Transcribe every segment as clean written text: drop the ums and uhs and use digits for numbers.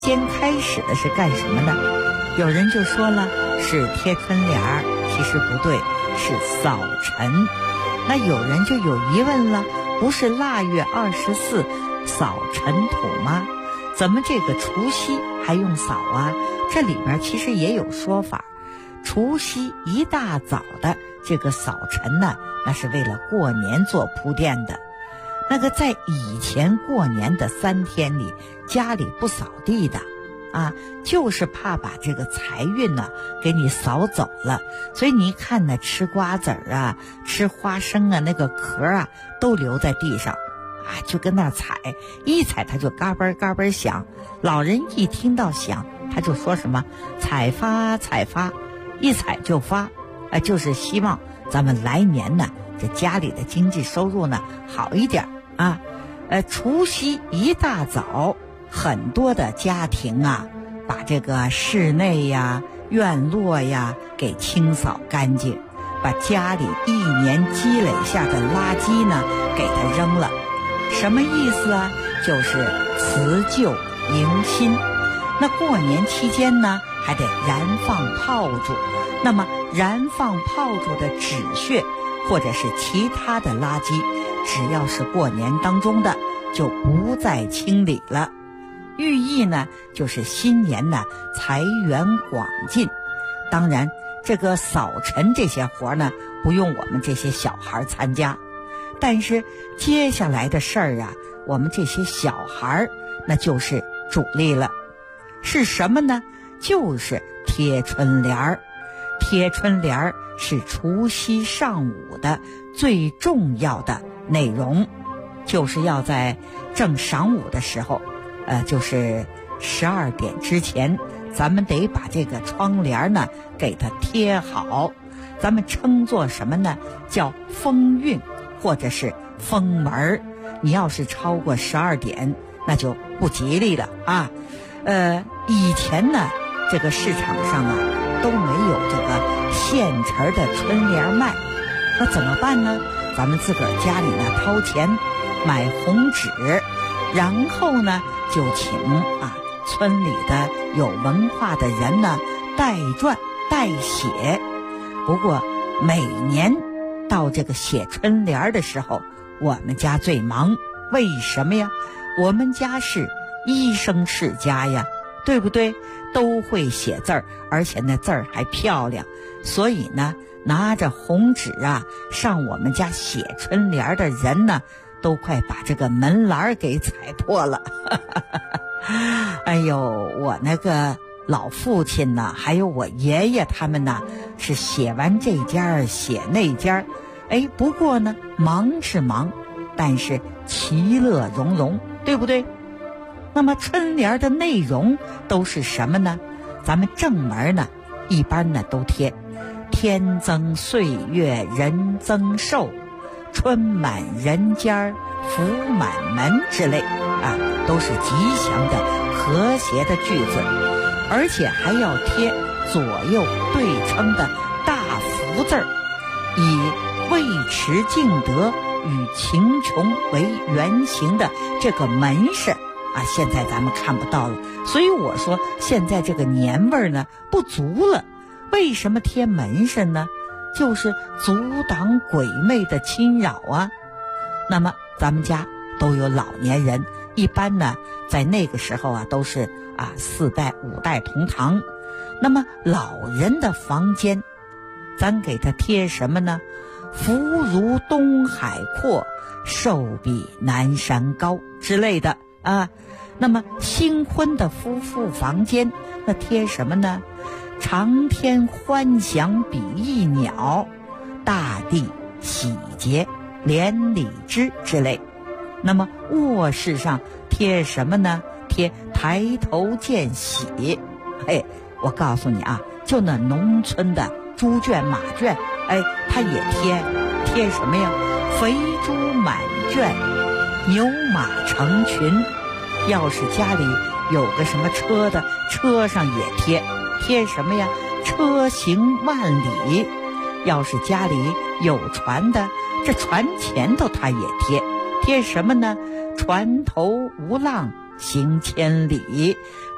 先开始的是干什么呢？有人就说了是贴春联儿，其实不对，是扫尘。那有人就有疑问了，不是腊月24扫尘土吗？怎么这个除夕还用扫啊？这里面其实也有说法。除夕一大早的这个扫尘呢，那是为了过年做铺垫的。那个在以前过年的3天里，家里不扫地的啊，就是怕把这个财运呢给你扫走了。所以你看呢，吃瓜子儿啊，吃花生啊，那个壳啊都留在地上啊，就跟那踩，一踩它就嘎嘣嘎嘣响。老人一听到响，他就说什么采发采发，一踩就发，就是希望咱们来年呢，这家里的经济收入呢好一点啊。除夕一大早，很多的家庭啊，把这个室内呀、院落呀给清扫干净，把家里一年积累下的垃圾呢给它扔了。什么意思啊？就是辞旧迎新。那过年期间呢，还得燃放炮竹。那么燃放炮竹的纸屑或者是其他的垃圾，只要是过年当中的，就不再清理了。寓意呢，就是新年呢财源广进。当然，这个扫尘这些活呢，不用我们这些小孩参加。但是接下来的事儿啊，我们这些小孩那就是主力了。是什么呢？就是贴春联儿。贴春联儿是除夕上午的最重要的内容，就是要在正晌午的时候，就是12点之前，咱们得把这个窗帘呢给它贴好。咱们称作什么呢？叫封运或者是封门。你要是超过12点，那就不吉利了啊。以前呢，这个市场上啊都没有这个现成的春联卖，那怎么办呢？咱们自个儿家里呢掏钱买红纸，然后呢就请村里的有文化的人呢代撰代写。不过每年到这个写春联的时候，我们家最忙。为什么呀？我们家是医生世家呀，对不对？都会写字儿，而且那字儿还漂亮。所以呢，拿着红纸啊上我们家写春联的人呢，都快把这个门栏给踩破了。哎呦，我那个老父亲呢，还有我爷爷他们呢，是写完这家写那家。不过呢，忙是忙，但是其乐融融，对不对？那么春联的内容都是什么呢？咱们正门呢，一般呢都贴天增岁月人增寿，春满人家福满门之类啊，都是吉祥的和谐的句子。而且还要贴左右对称的大福字儿，以尉迟敬德与秦琼为原型的这个门神啊，现在咱们看不到了。所以我说现在这个年味儿呢不足了。为什么贴门神呢？就是阻挡鬼魅的侵扰啊。那么咱们家都有老年人，一般呢在那个时候啊都是4代5代同堂。那么老人的房间咱给他贴什么呢？福如东海阔，寿比南山高之类的啊。那么新婚的夫妇房间那贴什么呢？长天欢祥比翼鸟，大地喜结连理枝之类。那么卧室上贴什么呢？贴抬头见喜。我告诉你啊，就那农村的猪圈马圈，它也贴什么呀？肥猪满圈，牛马成群。要是家里有个什么车的，车上也贴什么呀？车行万里。要是家里有船的，这船前头它也贴什么呢？船头无浪行千里。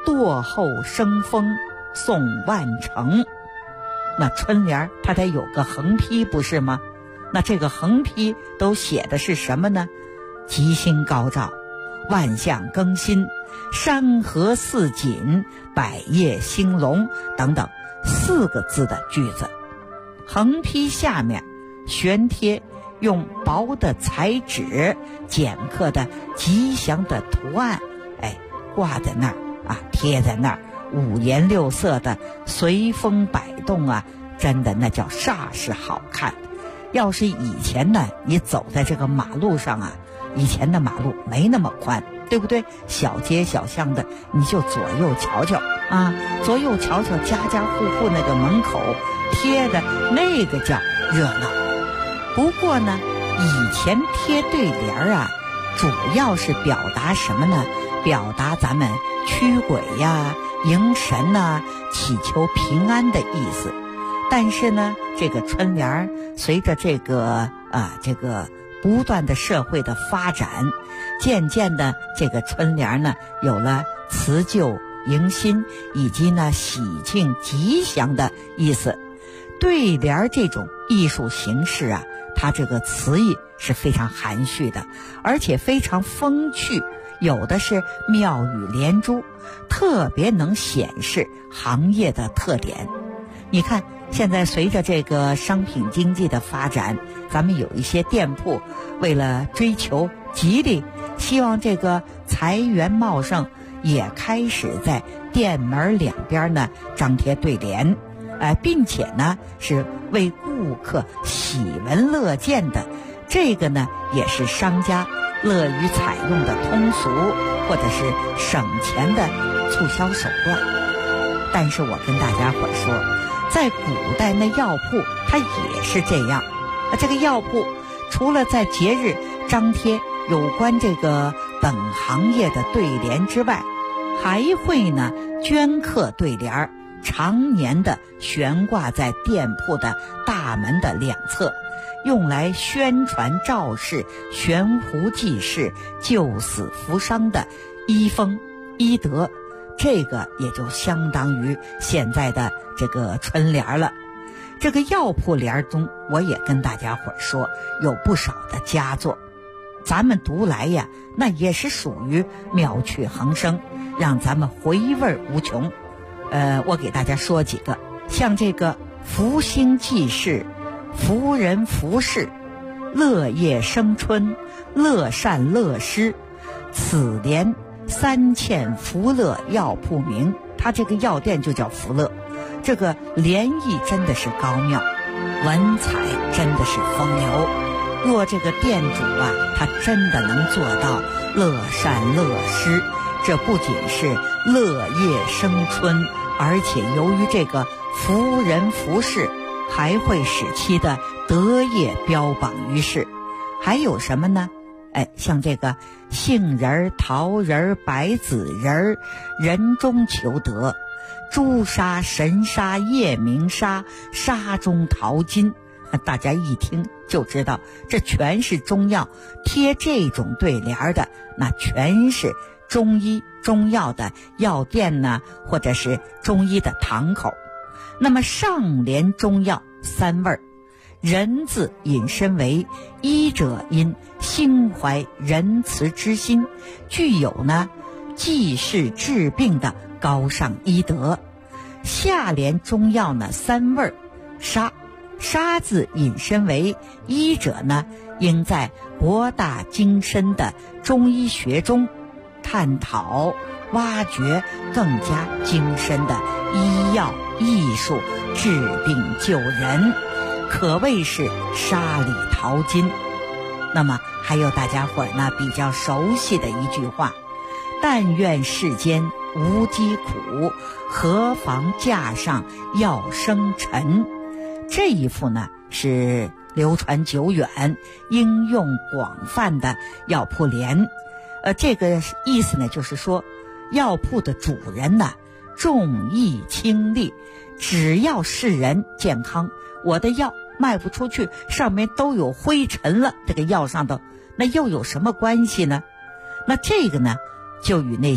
堕后生风送万成。那春联它得有个横批，不是吗？那这个横批都写的是什么呢？吉星高照，万象更新，山河似锦，百业兴隆等等4个字的句子。横批下面悬贴用薄的彩纸剪刻的吉祥的图案，挂在那儿啊，贴在那儿，五颜六色的，随风摆动啊，真的那叫煞是好看。要是以前呢，你走在这个马路上啊，以前的马路没那么宽，对不对？小街小巷的，你就左右瞧瞧啊，左右瞧瞧，家家户户那个门口贴的那个叫热闹。不过呢，以前贴对联啊，主要是表达什么呢？表达咱们驱鬼呀、迎神呐、祈求平安的意思。但是呢，这个春联随着这个不断的社会的发展，渐渐的这个春联呢有了辞旧迎新以及呢喜庆吉祥的意思。对联这种艺术形式啊，它这个词意是非常含蓄的，而且非常风趣，有的是妙语连珠，特别能显示行业的特点。你看现在随着这个商品经济的发展，咱们有一些店铺为了追求吉利，希望这个财源茂盛，也开始在店门两边呢张贴对联，并且呢是为顾客喜闻乐见的，这个呢也是商家乐于采用的通俗或者是省钱的促销手段。但是我跟大家伙说，在古代那药铺它也是这样，这个药铺除了在节日张贴有关这个本行业的对联之外，还会呢镌刻对联，常年的悬挂在店铺的大门的两侧，用来宣传昭示悬壶济世、救死扶伤的医风医德。这个也就相当于现在的这个春联了。这个药铺联中，我也跟大家伙说，有不少的佳作，咱们读来呀，那也是属于妙趣横生，让咱们回味无穷。我给大家说几个，像这个福星济世、福人福事、乐业生春、乐善乐施，此联3欠福乐药铺名，它这个药店就叫福乐。这个联意真的是高妙，文采真的是风流。若这个店主啊，他真的能做到乐善乐施，这不仅是乐业生春，而且由于这个福人福事，还会使其的德业标榜于世。还有什么呢？像这个杏仁、桃仁、白子仁，人中求得；朱砂、神砂、夜明砂，砂中淘金。大家一听就知道，这全是中药。贴这种对联的，那全是中医中药的药店呢，或者是中医的堂口。那么上联中药3味，人字引申为医者因心怀仁慈之心，具有呢济世治病的高尚医德。下联中药呢3味，沙字引申为医者呢应在博大精深的中医学中探讨挖掘更加精深的医药艺术，治病救人，可谓是沙里淘金。那么还有大家伙呢比较熟悉的一句话，但愿世间无疾苦，何妨架上药生尘。这一副呢是流传久远、应用广泛的药铺联。这个意思呢就是说，药铺的主人呢重义轻利，只要世人健康，我的药卖不出去，上面都有灰尘了，这个药上头那又有什么关系呢？那这个呢就与那些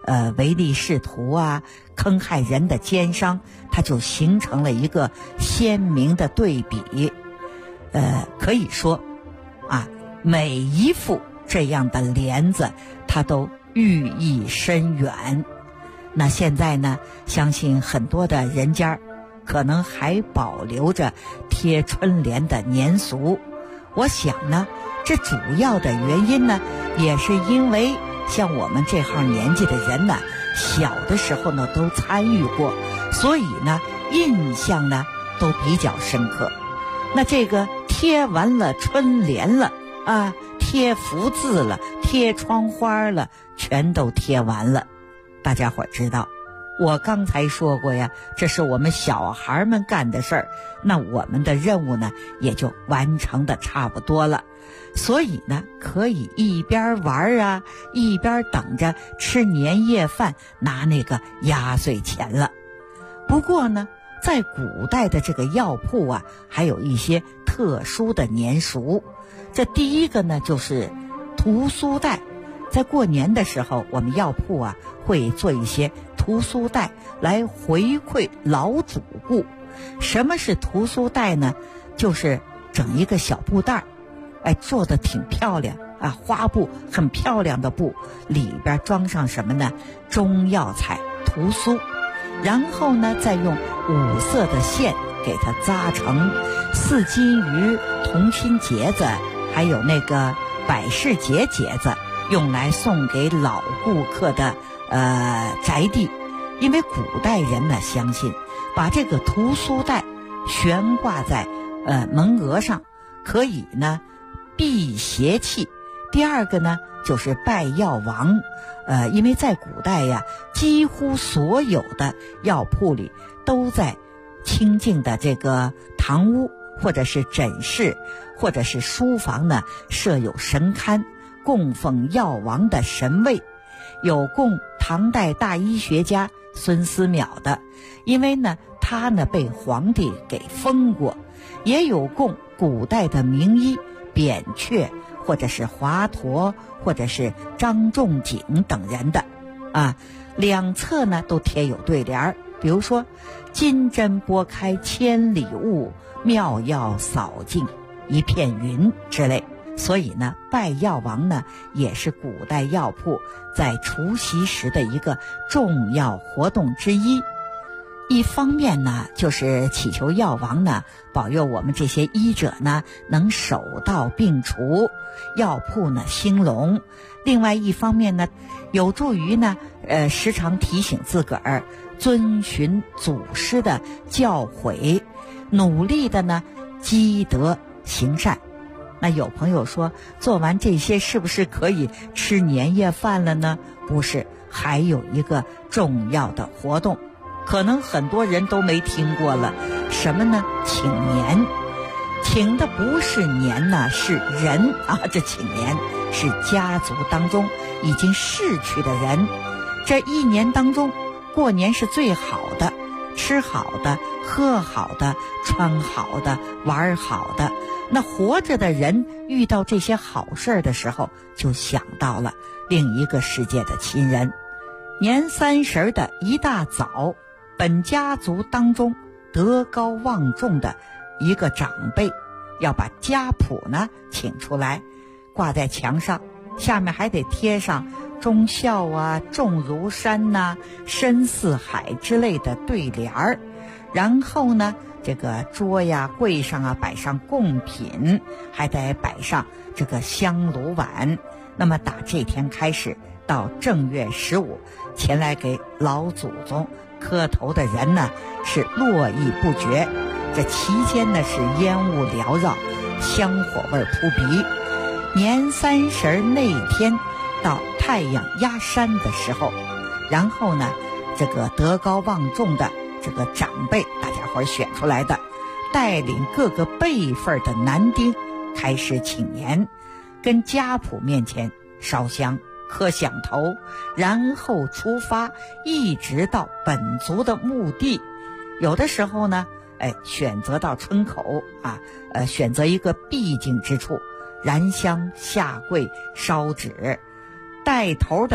唯利是图啊，坑害人的奸商，它就形成了一个鲜明的对比。可以说啊，每一副这样的帘子它都寓意深远。那现在呢，相信很多的人家可能还保留着贴春联的年俗。我想呢，这主要的原因呢，也是因为像我们这号年纪的人呢，小的时候呢都参与过，所以呢印象呢都比较深刻。那这个贴完了春联了啊，贴福字了，贴窗花了，全都贴完了。大家伙知道，我刚才说过呀，这是我们小孩们干的事儿，那我们的任务呢也就完成的差不多了。所以呢，可以一边玩啊，一边等着吃年夜饭，拿那个压岁钱了。不过呢，在古代的这个药铺啊，还有一些特殊的年俗。这第一个呢，就是屠苏带。在过年的时候，我们药铺啊会做一些屠苏带来回馈老主顾。什么是屠苏带呢？就是整一个小布袋，做得挺漂亮啊，花布很漂亮的布，里边装上什么呢？中药材屠苏，然后呢再用五色的线给它扎成四金鱼、同心结子，还有那个百事结结子，用来送给老顾客的宅地。因为古代人呢相信，把这个屠苏带悬挂在门额上，可以呢避邪气。第二个呢就是拜药王，因为在古代呀，几乎所有的药铺里都在清静的这个堂屋或者是诊室或者是书房呢设有神龛，供奉药王的神位。有供唐代大医学家孙思邈的，因为呢他呢被皇帝给封过；也有供古代的名医扁鹊或者是华佗或者是张仲景等人的啊。两侧呢都贴有对联，比如说金针拨开千里雾，妙药扫尽一片云之类。所以呢，拜药王呢也是古代药铺在除夕时的一个重要活动之一。一方面呢，就是祈求药王呢保佑我们这些医者呢能手到病除，药铺呢兴隆；另外一方面呢，有助于呢时常提醒自个儿遵循祖师的教诲，努力的呢积德行善。那有朋友说，做完这些是不是可以吃年夜饭了呢？不是，还有一个重要的活动，可能很多人都没听过了。什么呢？请年。请的不是年呢，是人啊。这请年是家族当中已经逝去的人。这一年当中，过年是最好的，吃好的，喝好的，穿好的，玩好的。那活着的人遇到这些好事的时候，就想到了另一个世界的亲人。年30的一大早，本家族当中德高望重的一个长辈要把家谱呢请出来，挂在墙上，下面还得贴上忠孝啊、重如山呐、深似海之类的对联儿。然后呢，这个桌呀、柜上啊摆上贡品，还得摆上这个香炉碗。那么打这天开始，到正月15，前来给老祖宗磕头的人呢是络绎不绝。这期间呢是烟雾缭绕，香火味扑鼻。年30那天到太阳压山的时候，然后呢这个德高望重的这个长辈，大家伙选出来的，带领各个辈分的男丁开始请年，跟家谱面前烧香磕响头，然后出发，一直到本族的墓地。有的时候呢选择到村口啊，选择一个僻静之处，燃香下跪烧纸。带头的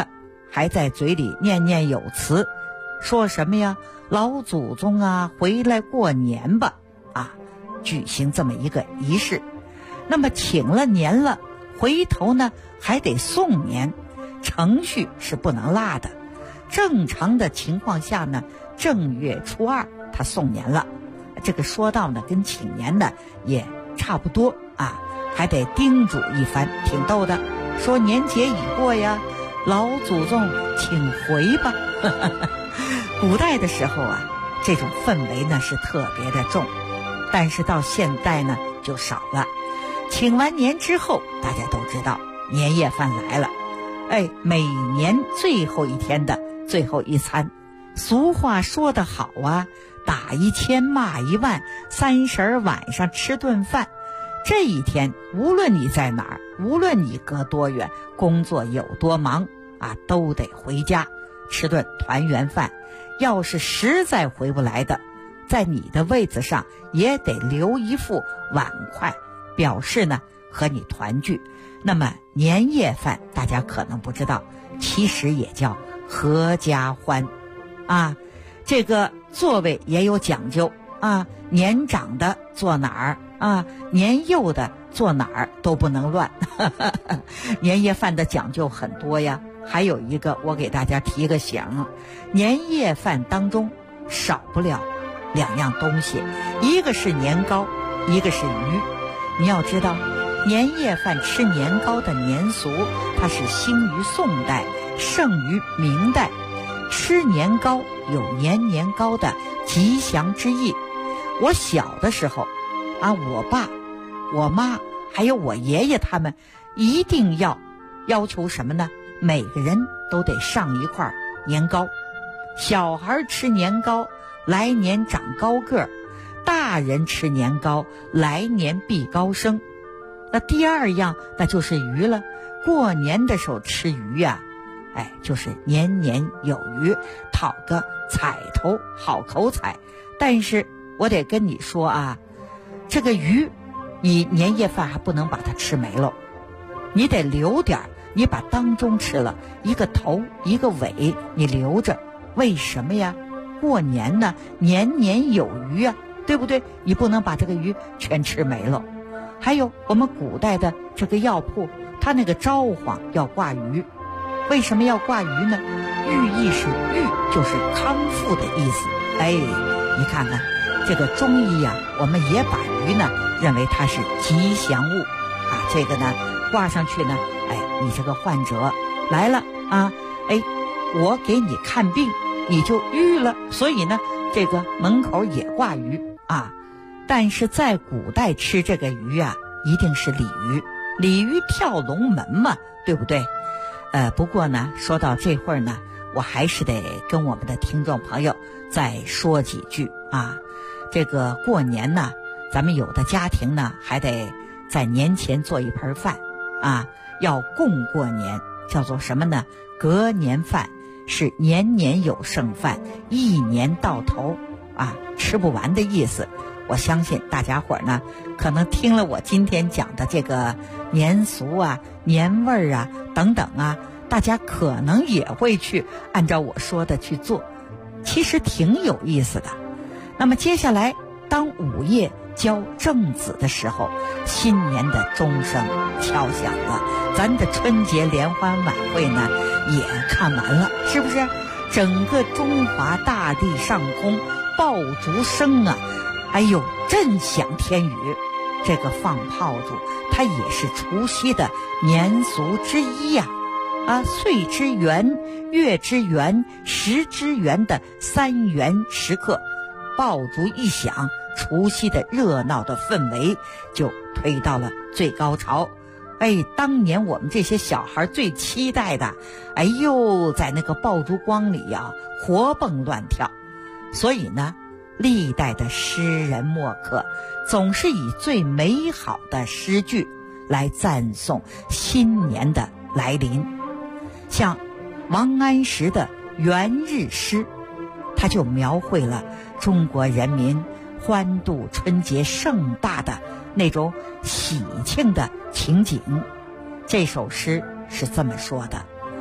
还在嘴里念念有词，说什么呀？老祖宗啊，回来过年吧！啊，举行这么一个仪式。那么请了年了，回头呢还得送年，程序是不能落的。正常的情况下呢，正月初二他送年了，这个说到呢跟请年呢也差不多啊，还得叮嘱一番，挺逗的。说年节已过呀，老祖宗请回吧。古代的时候啊，这种氛围呢是特别的重，但是到现在呢就少了。请完年之后，大家都知道年夜饭来了，每年最后一天的最后一餐。俗话说得好啊，打1000骂1万，30晚上吃顿饭。这一天无论你在哪儿，无论你隔多远，工作有多忙啊，都得回家吃顿团圆饭。要是实在回不来的，在你的位子上也得留一副碗筷，表示呢和你团聚。那么年夜饭大家可能不知道，其实也叫合家欢啊。这个座位也有讲究啊，年长的坐哪儿啊，年幼的坐哪儿都不能乱。年夜饭的讲究很多呀。还有一个我给大家提个醒，年夜饭当中少不了2样东西，一个是年糕，一个是鱼。你要知道，年夜饭吃年糕的年俗，它是兴于宋代，盛于明代。吃年糕有年年糕的吉祥之意。我小的时候啊，我爸我妈还有我爷爷他们一定要求什么呢？每个人都得上一块年糕。小孩吃年糕，来年长高个儿；大人吃年糕，来年必高升。那第二样那就是鱼了。过年的时候吃鱼呀，就是年年有余，讨个彩头，好口彩。但是我得跟你说啊，这个鱼你年夜饭还不能把它吃没了，你得留点，你把当中吃了，一个头一个尾你留着。为什么呀？过年呢，年年有余啊，对不对？你不能把这个鱼全吃没了。还有我们古代的这个药铺，它那个招黄要挂鱼。为什么要挂鱼呢？寓意是愈，就是康复的意思。你看看这个中医啊，我们也把鱼呢认为它是吉祥物啊。这个呢挂上去呢，你这个患者来了啊，我给你看病，你就愈了。所以呢，这个门口也挂鱼啊。但是在古代吃这个鱼啊，一定是鲤鱼，鲤鱼跳龙门嘛，对不对？不过呢，说到这会儿呢，我还是得跟我们的听众朋友再说几句啊。这个过年呢，咱们有的家庭呢，还得在年前做一盆饭啊，要共过年，叫做什么呢？隔年饭，是年年有剩饭，一年到头啊，吃不完的意思。我相信大家伙呢，可能听了我今天讲的这个年俗啊、年味儿啊等等啊，大家可能也会去按照我说的去做，其实挺有意思的。那么接下来，当午夜交正子的时候，新年的钟声敲响了，咱的春节联欢晚会呢也看完了，是不是？整个中华大地上空爆竹声啊，震响天宇。这个放炮竹它也是除夕的年俗之一呀。岁之元、月之元、时之元的3元时刻，爆竹一响，除夕的热闹的氛围就推到了最高潮。当年我们这些小孩最期待的，在那个爆竹光里呀，活蹦乱跳。所以呢，历代的诗人墨客总是以最美好的诗句来赞颂新年的来临。像王安石的《元日诗》，他就描绘了中国人民欢度春节盛大的那种喜庆的情景。这首诗是这么说的：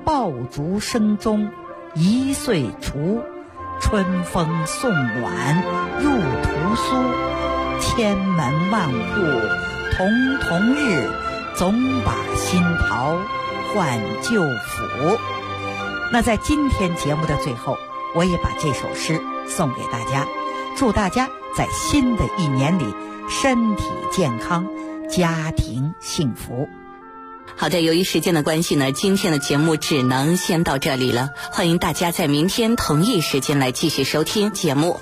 爆竹声中一岁除，春风送暖入屠苏。千门万户曈曈日，总把新桃换旧符。那在今天节目的最后，我也把这首诗送给大家，祝大家在新的一年里身体健康，家庭幸福。 好的，由于时间的关系呢，今天的节目只能先到这里了。欢迎大家在明天同一时间来继续收听节目。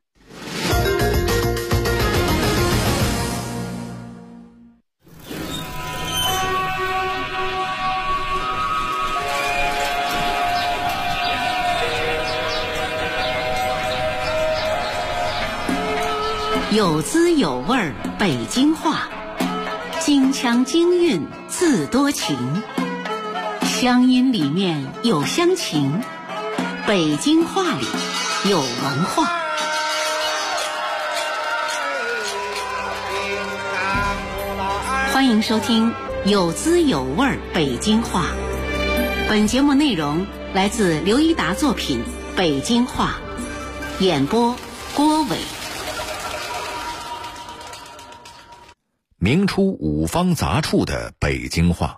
有滋有味北京话，京腔京韵字多情，乡音里面有乡情，北京话里有文化。欢迎收听有滋有味北京话。本节目内容来自刘一达作品《北京话》，演播郭伟。 明初五方杂处的北京话。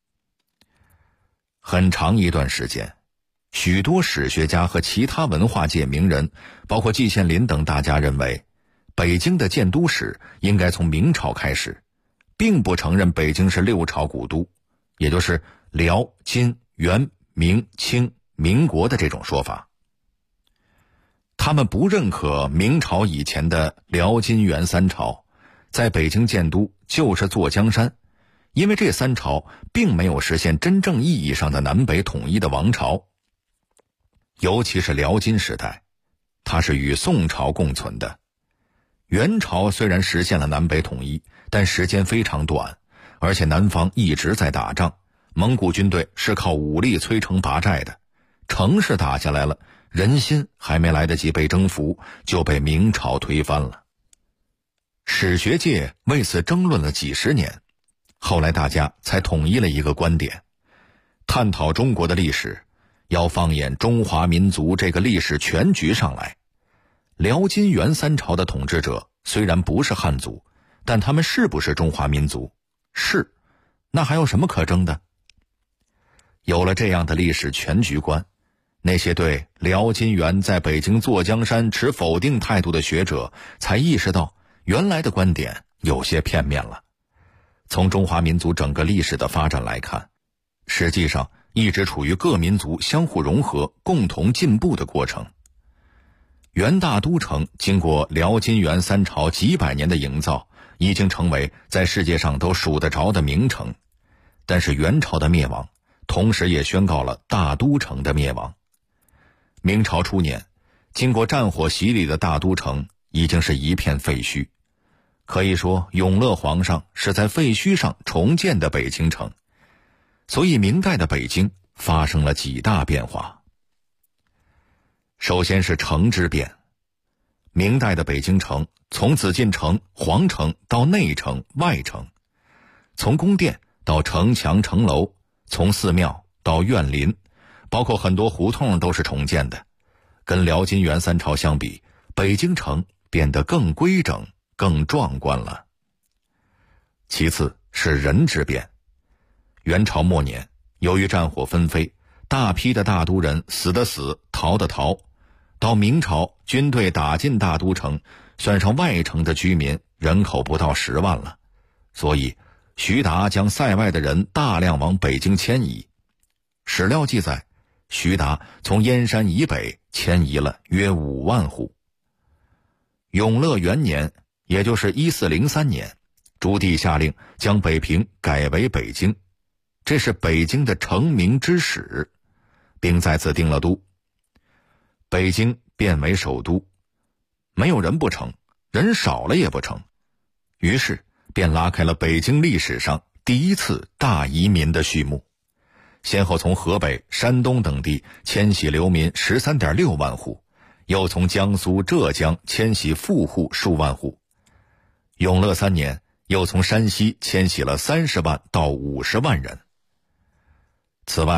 很长一段时间，许多史学家和其他文化界名人，包括季羡林等大家认为，北京的建都史应该从明朝开始，并不承认北京是六朝古都，也就是辽、金、元、明、清、民国的这种说法。他们不认可明朝以前的辽、金、元三朝在北京建都就是坐江山，因为这三朝并没有实现真正意义上的南北统一的王朝。尤其是辽金时代，它是与宋朝共存的。元朝虽然实现了南北统一，但时间非常短，而且南方一直在打仗，蒙古军队是靠武力摧城拔寨的，城市打下来了，人心还没来得及被征服，就被明朝推翻了。史学界为此争论了几十年，后来大家才统一了一个观点：探讨中国的历史，要放眼中华民族这个历史全局上来。辽金元三朝的统治者虽然不是汉族，但他们是不是中华民族？是，那还有什么可争的？有了这样的历史全局观，那些对辽金元在北京坐江山持否定态度的学者才意识到，原来的观点有些片面了。从中华民族整个历史的发展来看，实际上一直处于各民族相互融合、共同进步的过程。元大都城经过辽金元三朝几百年的营造，已经成为在世界上都数得着的名城。但是元朝的灭亡，同时也宣告了大都城的灭亡。明朝初年，经过战火洗礼的大都城已经是一片废墟。可以说，永乐皇上是在废墟上重建的北京城。所以明代的北京发生了几大变化。首先是城之变。明代的北京城从紫禁城、皇城到内城、外城，从宫殿到城墙城楼，从寺庙到院林，包括很多胡同都是重建的。跟辽金元三朝相比，北京城变得更规整、更壮观了。其次是人之变。元朝末年，由于战火纷飞，大批的大都人死的死，逃的逃。到明朝，军队打进大都城，算上外城的居民，人口不到10万了。所以徐达将塞外的人大量往北京迁移。史料记载，徐达从燕山以北迁移了约5万户。永乐元年，也就是1403年，朱棣下令将北平改为北京，这是北京的成名之始，并在此定了都。北京变为首都，没有人不成，人少了也不成，于是便拉开了北京历史上第一次大移民的序幕。先后从河北、山东等地迁徙流民 13.6 万户，又从江苏、浙江迁徙富户数万户。永乐3年，又从山西迁徙了30万到50万人。此外，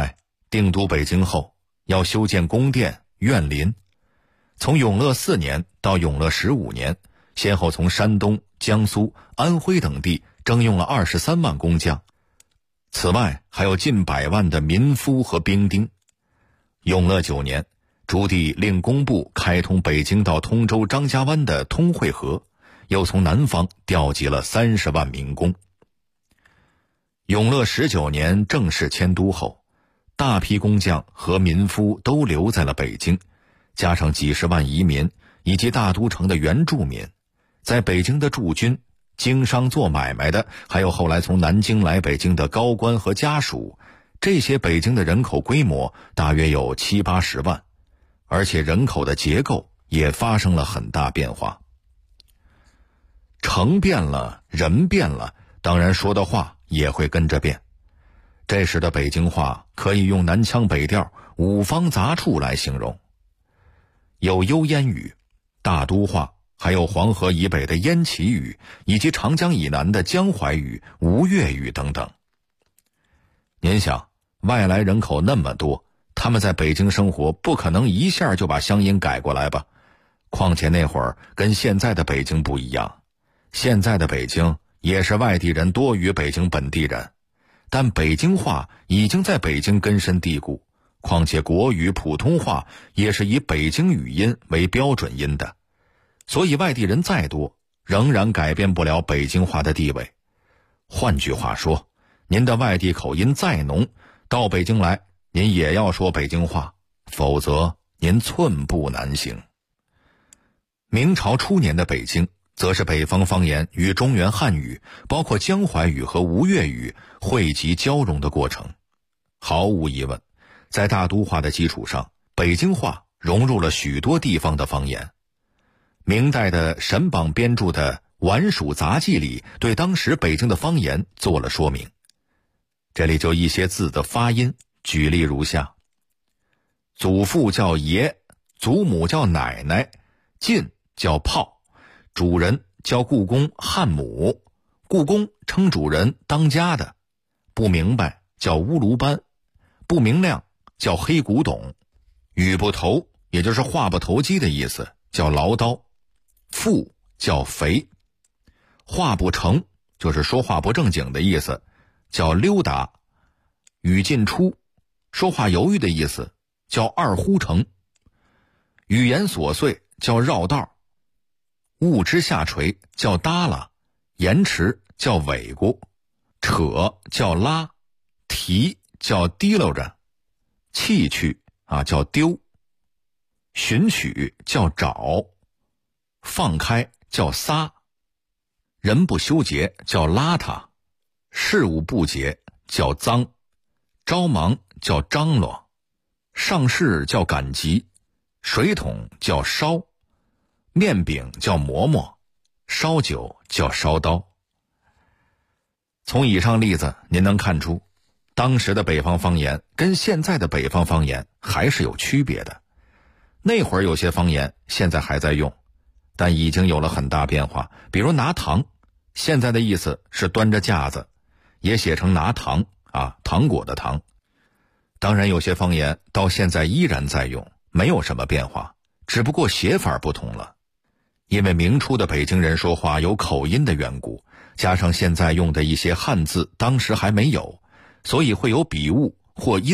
定都北京后，要修建宫殿、苑林。从永乐4年到永乐15年，先后从山东、江苏、安徽等地征用了23万工匠，此外还有近100万的民夫和兵丁。永乐9年，朱棣令工部开通北京到通州张家湾的通惠河，又从南方调集了30万民工。永乐19年正式迁都后，大批工匠和民夫都留在了北京，加上几十万移民以及大都城的原住民，在北京的驻军、经商做买卖的，还有后来从南京来北京的高官和家属，这些北京的人口规模大约有70-80万，而且人口的结构也发生了很大变化。城变了，人变了，当然说的话也会跟着变。这时的北京话可以用南腔北调、五方杂处来形容，有幽燕语、大都话，还有黄河以北的燕齐语，以及长江以南的江淮语、吴越语等等。您想，外来人口那么多，他们在北京生活，不可能一下就把乡音改过来吧？况且那会儿跟现在的北京不一样，现在的北京也是外地人多于北京本地人，但北京话已经在北京根深蒂固，况且国语、普通话也是以北京语音为标准音的，所以外地人再多，仍然改变不了北京话的地位。换句话说，您的外地口音再浓，到北京来，您也要说北京话，否则您寸步难行。明朝初年的北京，则是北方方言与中原汉语，包括江淮语和吴越语汇集交融的过程。毫无疑问，在大都话的基础上，北京话融入了许多地方的方言。明代的沈榜编著的《皖蜀杂记》里，对当时北京的方言做了说明。这里就一些字的发音，举例如下：祖父叫爷，祖母叫奶奶，进叫炮，主人叫故宫汉母，故宫称主人当家的，不明白叫乌卢班，不明亮叫黑古董，语不投也就是话不投机的意思，叫唠叨，富叫肥，话不成就是说话不正经的意思，叫溜达，语进出说话犹豫的意思，叫二呼成，语言琐碎叫绕道，物之下垂叫耷拉，延迟叫尾咕，扯叫拉，提叫提溜着，弃去叫丢，寻取叫找，放开叫撒，人不修洁叫邋遢，事物不洁叫脏，着忙叫张罗，上事叫赶集，水桶叫烧，面饼叫馍馍，烧酒叫烧刀。从以上例子您能看出，当时的北方方言跟现在的北方方言还是有区别的。那会儿有些方言现在还在用，但已经有了很大变化。比如拿糖，现在的意思是端着架子，也写成拿糖糖果的糖。当然有些方言到现在依然在用，没有什么变化，只不过写法不同了。因为明初的北京人说话有口音的缘故，加上现在用的一些汉字当时还没有，所以会有笔误或音